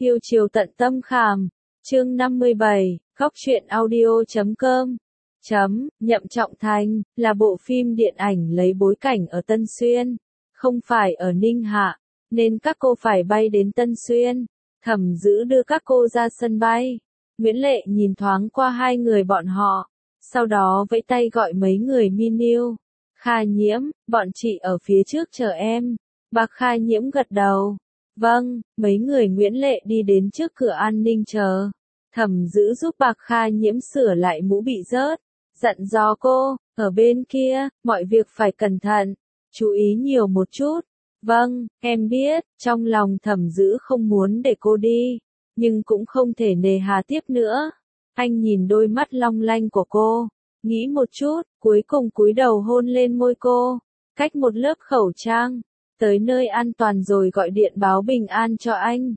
Yêu chiều tận tâm khảm. Chương 57, Góc truyện audio.com. Nhậm Trọng Thành, là bộ phim điện ảnh lấy bối cảnh ở Tân Xuyên, không phải ở Ninh Hạ, nên các cô phải bay đến Tân Xuyên. Thẩm Dữ đưa các cô ra sân bay. Nguyễn Lệ nhìn thoáng qua hai người bọn họ, sau đó vẫy tay gọi mấy người Miniu. Kha Nhiễm, bọn chị ở phía trước chờ em. Bác Kha Nhiễm gật đầu. Vâng, mấy người Nguyễn Lệ đi đến trước cửa an ninh chờ. Thẩm Dữ giúp Bạc Kha Nhiễm sửa lại mũ bị rớt, dặn dò cô, ở bên kia, mọi việc phải cẩn thận, chú ý nhiều một chút. Vâng, em biết, trong lòng Thẩm Dữ không muốn để cô đi, nhưng cũng không thể nề hà tiếp nữa. Anh nhìn đôi mắt long lanh của cô, nghĩ một chút, cuối cùng cúi đầu hôn lên môi cô, cách một lớp khẩu trang. Tới nơi an toàn rồi gọi điện báo bình an cho anh.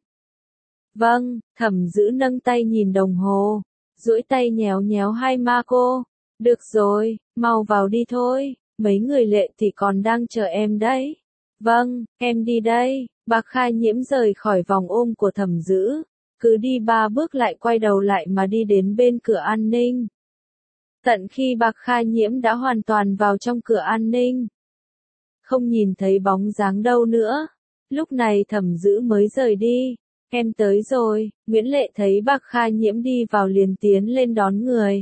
Vâng, Thẩm Dữ nâng tay nhìn đồng hồ, duỗi tay nhéo nhéo hai má cô. Được rồi, mau vào đi thôi, mấy người Lệ thì còn đang chờ em đấy. Vâng, em đi đây. Bạc Kha Nhiễm rời khỏi vòng ôm của Thẩm Dữ, cứ đi 3 bước lại quay đầu lại mà đi đến bên cửa an ninh. Tận khi Bạc Kha Nhiễm đã hoàn toàn vào trong cửa an ninh, không nhìn thấy bóng dáng đâu nữa. Lúc này Thẩm Dữ mới rời đi. Em tới rồi. Nguyễn Lệ thấy Bạc Kha Nhiễm đi vào liền tiến lên đón người.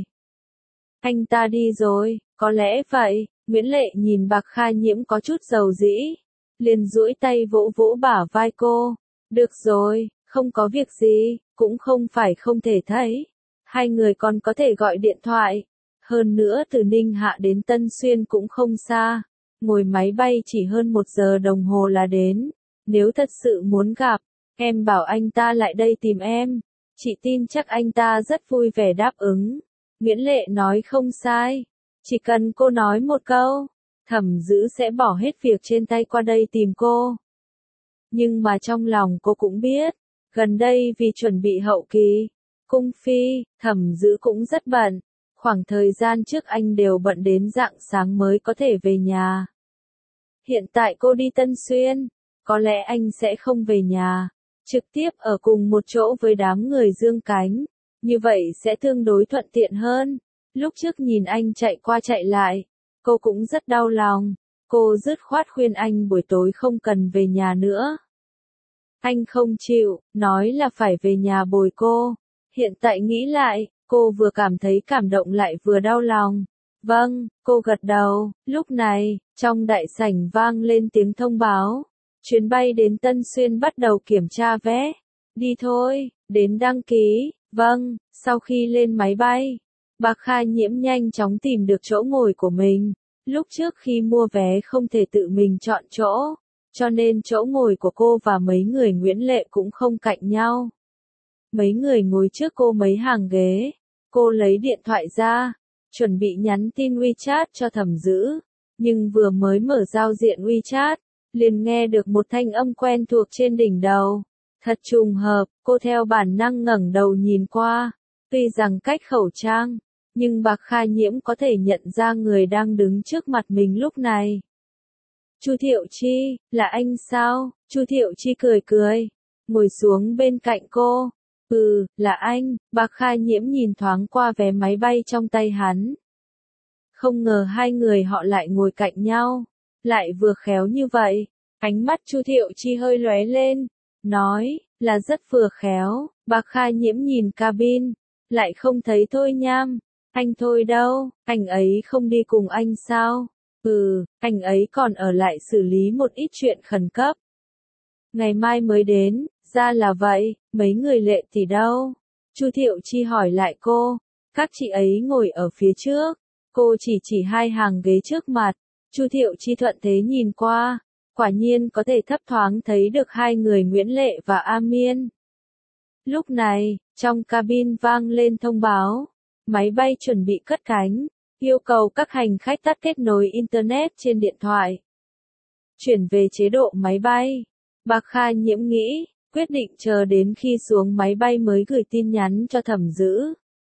Anh ta đi rồi, có lẽ vậy. Nguyễn Lệ nhìn Bạc Kha Nhiễm có chút dầu dĩ, liền duỗi tay vỗ vỗ bả vai cô. Được rồi, không có việc gì, cũng không phải không thể thấy. Hai người còn có thể gọi điện thoại. Hơn nữa từ Ninh Hạ đến Tân Xuyên cũng không xa. Ngồi máy bay chỉ hơn 1 giờ đồng hồ là đến. Nếu thật sự muốn gặp, em bảo anh ta lại đây tìm em. Chị tin chắc anh ta rất vui vẻ đáp ứng. Nguyễn Lệ nói không sai. Chỉ cần cô nói một câu, Thẩm Dữ sẽ bỏ hết việc trên tay qua đây tìm cô. Nhưng mà trong lòng cô cũng biết, gần đây vì chuẩn bị hậu kỳ, cung phi, Thẩm Dữ cũng rất bận. Khoảng thời gian trước anh đều bận đến rạng sáng mới có thể về nhà. Hiện tại cô đi Tân Xuyên, có lẽ anh sẽ không về nhà, trực tiếp ở cùng một chỗ với đám người Dương Cánh, như vậy sẽ tương đối thuận tiện hơn. Lúc trước nhìn anh chạy qua chạy lại, cô cũng rất đau lòng, cô dứt khoát khuyên anh buổi tối không cần về nhà nữa. Anh không chịu, nói là phải về nhà bồi cô. Hiện tại nghĩ lại, cô vừa cảm thấy cảm động lại vừa đau lòng. Vâng, cô gật đầu. Lúc này, trong đại sảnh vang lên tiếng thông báo. Chuyến bay đến Tân Xuyên bắt đầu kiểm tra vé. Đi thôi, đến đăng ký. Vâng, sau khi lên máy bay, Bạc Kha Nhiễm nhanh chóng tìm được chỗ ngồi của mình. Lúc trước khi mua vé không thể tự mình chọn chỗ, cho nên chỗ ngồi của cô và mấy người Nguyễn Lệ cũng không cạnh nhau. Mấy người ngồi trước cô mấy hàng ghế. Cô lấy điện thoại ra, chuẩn bị nhắn tin WeChat cho Thẩm Dữ, nhưng vừa mới mở giao diện WeChat, liền nghe được một thanh âm quen thuộc trên đỉnh đầu. Thật trùng hợp, cô theo bản năng ngẩng đầu nhìn qua. Tuy rằng cách khẩu trang, nhưng Bạc Kha Nhiễm có thể nhận ra người đang đứng trước mặt mình lúc này. Chu Thiệu Chi, là anh sao? Chu Thiệu Chi cười cười, ngồi xuống bên cạnh cô. Ừ, là anh. Bạc Kha Nhiễm nhìn thoáng qua vé máy bay trong tay hắn. Không ngờ hai người họ lại ngồi cạnh nhau, lại vừa khéo như vậy. Ánh mắt Chu Thiệu Chi hơi lóe lên, nói, là rất vừa khéo. Bạc Kha Nhiễm nhìn cabin, lại không thấy Thôi Nham. Anh Thôi đâu, anh ấy không đi cùng anh sao? Ừ, anh ấy còn ở lại xử lý một ít chuyện khẩn cấp. Ngày mai mới đến. Ra là vậy, mấy người Lệ thì đâu? Chu Thiệu Chi hỏi lại cô. Các chị ấy ngồi ở phía trước. Cô chỉ hai hàng ghế trước mặt. Chu Thiệu Chi thuận thế nhìn qua, quả nhiên có thể thấp thoáng thấy được hai người Nguyễn Lệ và A Miên. Lúc này, trong cabin vang lên thông báo. Máy bay chuẩn bị cất cánh, yêu cầu các hành khách tắt kết nối Internet trên điện thoại. Chuyển về chế độ máy bay. Bạc Kha Nhiễm nghĩ, quyết định chờ đến khi xuống máy bay mới gửi tin nhắn cho Thẩm Dữ.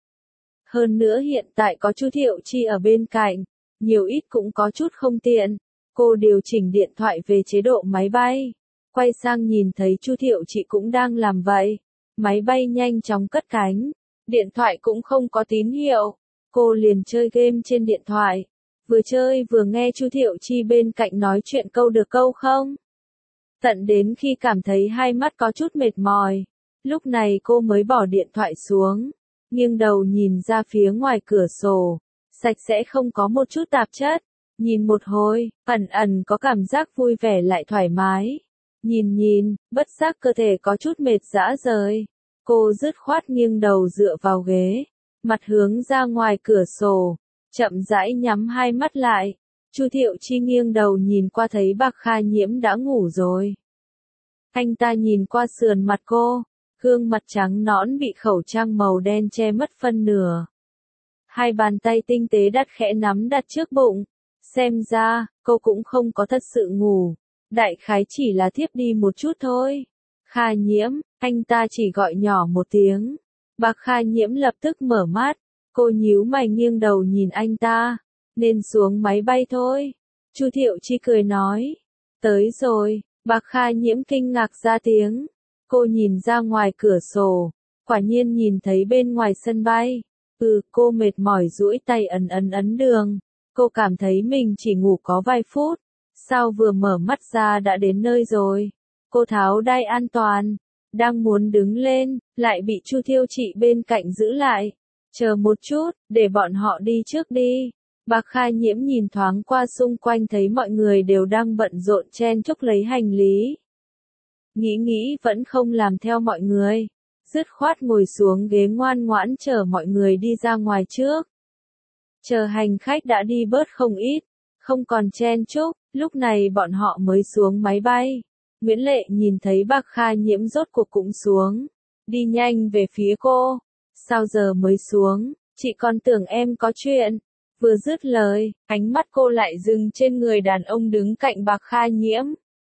Hơn nữa hiện tại có Chu Thiệu Chi ở bên cạnh, nhiều ít cũng có chút không tiện. Cô điều chỉnh điện thoại về chế độ máy bay, quay sang nhìn thấy Chu Thiệu Chi cũng đang làm vậy, Máy bay nhanh chóng cất cánh. Điện thoại cũng không có tín hiệu. Cô liền chơi game trên điện thoại. Vừa chơi vừa nghe Chu Thiệu Chi bên cạnh nói chuyện câu được câu không. Tận đến khi cảm thấy hai mắt có chút mệt mỏi. Lúc này cô mới bỏ điện thoại xuống. Nghiêng đầu nhìn ra phía ngoài cửa sổ. Sạch sẽ không có một chút tạp chất. Nhìn một hồi, ẩn ẩn có cảm giác vui vẻ lại thoải mái. Nhìn, bất giác cơ thể có chút mệt rã rời. Cô dứt khoát nghiêng đầu dựa vào ghế. Mặt hướng ra ngoài cửa sổ. Chậm rãi nhắm hai mắt lại. Chu Thiệu Chi nghiêng đầu nhìn qua thấy Bạc Kha Nhiễm đã ngủ rồi. Anh ta nhìn qua sườn mặt cô. Gương mặt trắng nõn bị khẩu trang màu đen che mất phân nửa. Hai bàn tay tinh tế khẽ nắm đặt trước bụng. Xem ra, cô cũng không có thật sự ngủ. Đại khái chỉ là thiếp đi một chút thôi. Kha Nhiễm, anh ta chỉ gọi nhỏ một tiếng. Bạc Kha Nhiễm lập tức mở mắt. Cô nhíu mày nghiêng đầu nhìn anh ta. Nên xuống máy bay thôi. Chu Thiệu Chi cười nói. Tới rồi. Bạc Kha Nhiễm kinh ngạc ra tiếng. Cô nhìn ra ngoài cửa sổ. Quả nhiên nhìn thấy bên ngoài sân bay. Cô mệt mỏi duỗi tay ấn đường. Cô cảm thấy mình chỉ ngủ có vài phút. Sao vừa mở mắt ra đã đến nơi rồi. Cô tháo đai an toàn. Đang muốn đứng lên, lại bị Chu Thiệu Chi bên cạnh giữ lại. Chờ một chút, để bọn họ đi trước đi. Bạc Kha Nhiễm nhìn thoáng qua xung quanh thấy mọi người đều đang bận rộn chen chúc lấy hành lý. Nghĩ vẫn không làm theo mọi người. Dứt khoát ngồi xuống ghế ngoan ngoãn chờ mọi người đi ra ngoài trước. Chờ hành khách đã đi bớt không ít, không còn chen chúc, lúc này bọn họ mới xuống máy bay. Nguyễn Lệ nhìn thấy Bạc Kha Nhiễm rốt cuộc cũng xuống. Đi nhanh về phía cô. Sao giờ mới xuống, chị còn tưởng em có chuyện. Vừa dứt lời, ánh mắt cô lại dừng trên người đàn ông đứng cạnh Bạc Kha Nhiễm.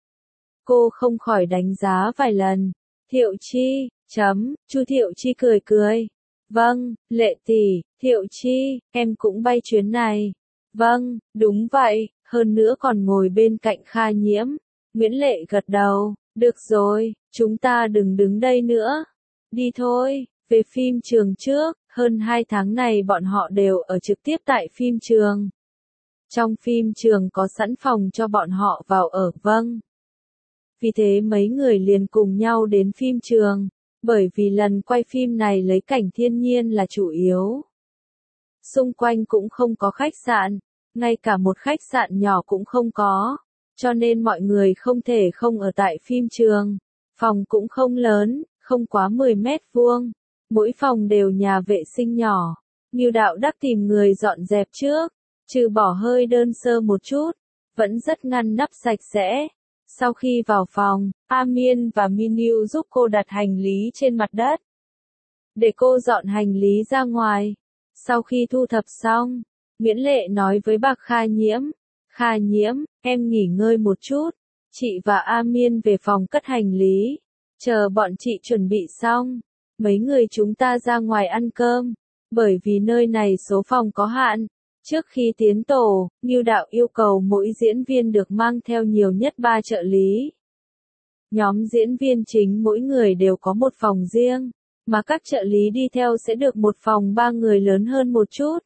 Cô không khỏi đánh giá vài lần. Thiệu Chi, Chu Thiệu Chi cười. Vâng, Lệ tỷ, Thiệu Chi, em cũng bay chuyến này. Vâng, đúng vậy, hơn nữa còn ngồi bên cạnh Kha Nhiễm. Nguyễn Lệ gật đầu, được rồi, chúng ta đừng đứng đây nữa. Đi thôi, về phim trường trước, hơn 2 tháng này bọn họ đều ở trực tiếp tại phim trường. Trong phim trường có sẵn phòng cho bọn họ vào ở, vâng. Vì thế mấy người liền cùng nhau đến phim trường, bởi vì lần quay phim này lấy cảnh thiên nhiên là chủ yếu. Xung quanh cũng không có khách sạn, ngay cả một khách sạn nhỏ cũng không có, cho nên mọi người không thể không ở tại phim trường. Phòng cũng không lớn, không quá 10 mét vuông, mỗi phòng đều nhà vệ sinh nhỏ. Ngưu Đạo Đắc tìm người dọn dẹp trước, trừ bỏ hơi đơn sơ một chút, vẫn rất ngăn nắp sạch sẽ. Sau khi vào phòng, Amin và Minu giúp cô đặt hành lý trên mặt đất. Để cô dọn hành lý ra ngoài. Sau khi thu thập xong, Nguyễn Lệ nói với Bạc Kha Nhiễm. Kha Nhiễm, em nghỉ ngơi một chút. Chị và Amin về phòng cất hành lý. Chờ bọn chị chuẩn bị xong. Mấy người chúng ta ra ngoài ăn cơm. Bởi vì nơi này số phòng có hạn. Trước khi tiến tổ, Ngưu Đạo yêu cầu mỗi diễn viên được mang theo nhiều nhất 3 trợ lý. Nhóm diễn viên chính mỗi người đều có một phòng riêng, mà các trợ lý đi theo sẽ được một phòng 3 người lớn hơn một chút.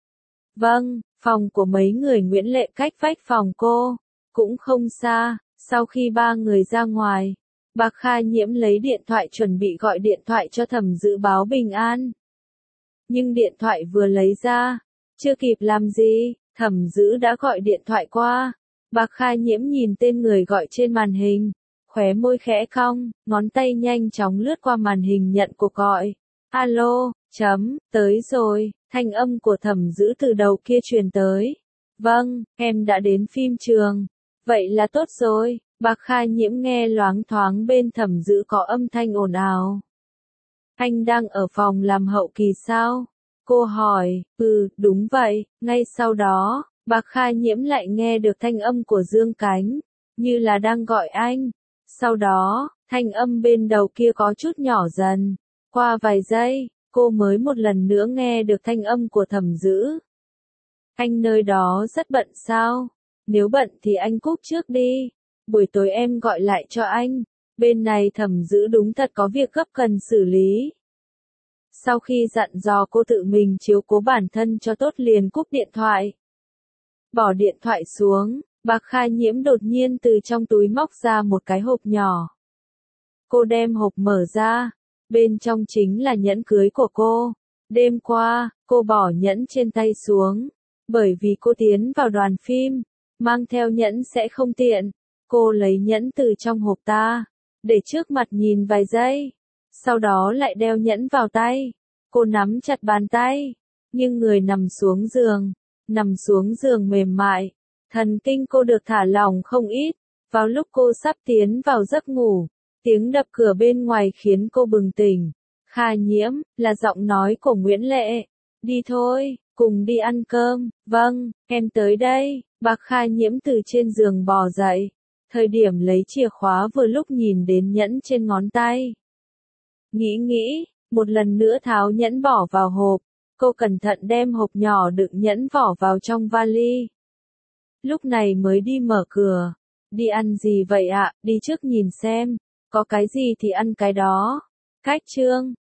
Vâng, phòng của mấy người Nguyễn Lệ cách vách phòng cô, cũng không xa. Sau khi 3 người ra ngoài, Bạc Kha Nhiễm lấy điện thoại chuẩn bị gọi điện thoại cho Thẩm Dữ báo bình an. Nhưng điện thoại vừa lấy ra, chưa kịp làm gì, Thẩm Dữ đã gọi điện thoại qua. Bạc Kha Nhiễm nhìn tên người gọi trên màn hình, khóe môi khẽ cong, ngón tay nhanh chóng lướt qua màn hình nhận cuộc gọi. Alo, tới rồi, thanh âm của Thẩm Dữ từ đầu kia truyền tới. Vâng, em đã đến phim trường. Vậy là tốt rồi. Bạc Kha Nhiễm nghe loáng thoáng bên Thẩm Dữ có âm thanh ồn ào. Anh đang ở phòng làm hậu kỳ sao? Cô hỏi. Đúng vậy. Ngay sau đó, Bạc Kha Nhiễm lại nghe được thanh âm của Dương Cánh, như là đang gọi anh. Sau đó, thanh âm bên đầu kia có chút nhỏ dần. Qua vài giây, cô mới một lần nữa nghe được thanh âm của Thẩm Dữ. Anh nơi đó rất bận sao? Nếu bận thì anh cúp trước đi. Buổi tối em gọi lại cho anh. Bên này Thẩm Dữ đúng thật có việc gấp cần xử lý. Sau khi dặn dò cô tự mình chiếu cố bản thân cho tốt liền cúp điện thoại. Bỏ điện thoại xuống, Bạc Khai Nhiễm đột nhiên từ trong túi móc ra một cái hộp nhỏ. Cô đem hộp mở ra, bên trong chính là nhẫn cưới của cô. Đêm qua, cô bỏ nhẫn trên tay xuống, bởi vì cô tiến vào đoàn phim, mang theo nhẫn sẽ không tiện. Cô lấy nhẫn từ trong hộp ta, để trước mặt nhìn vài giây, sau đó lại đeo nhẫn vào tay. Cô nắm chặt bàn tay, nhưng người nằm xuống giường mềm mại, thần kinh cô được thả lỏng không ít. Vào lúc cô sắp tiến vào giấc ngủ, tiếng đập cửa bên ngoài khiến cô bừng tỉnh. Kha Nhiễm, là giọng nói của Nguyễn Lệ. Đi thôi, cùng đi ăn cơm. Vâng, em tới đây. Bạc Kha Nhiễm từ trên giường bò dậy. Thời điểm lấy chìa khóa vừa lúc nhìn đến nhẫn trên ngón tay. Nghĩ, một lần nữa tháo nhẫn bỏ vào hộp. Cô cẩn thận đem hộp nhỏ đựng nhẫn vỏ vào trong vali. Lúc này mới đi mở cửa. Đi ăn gì vậy ạ? Đi trước nhìn xem. Có cái gì thì ăn cái đó. Cách Trương.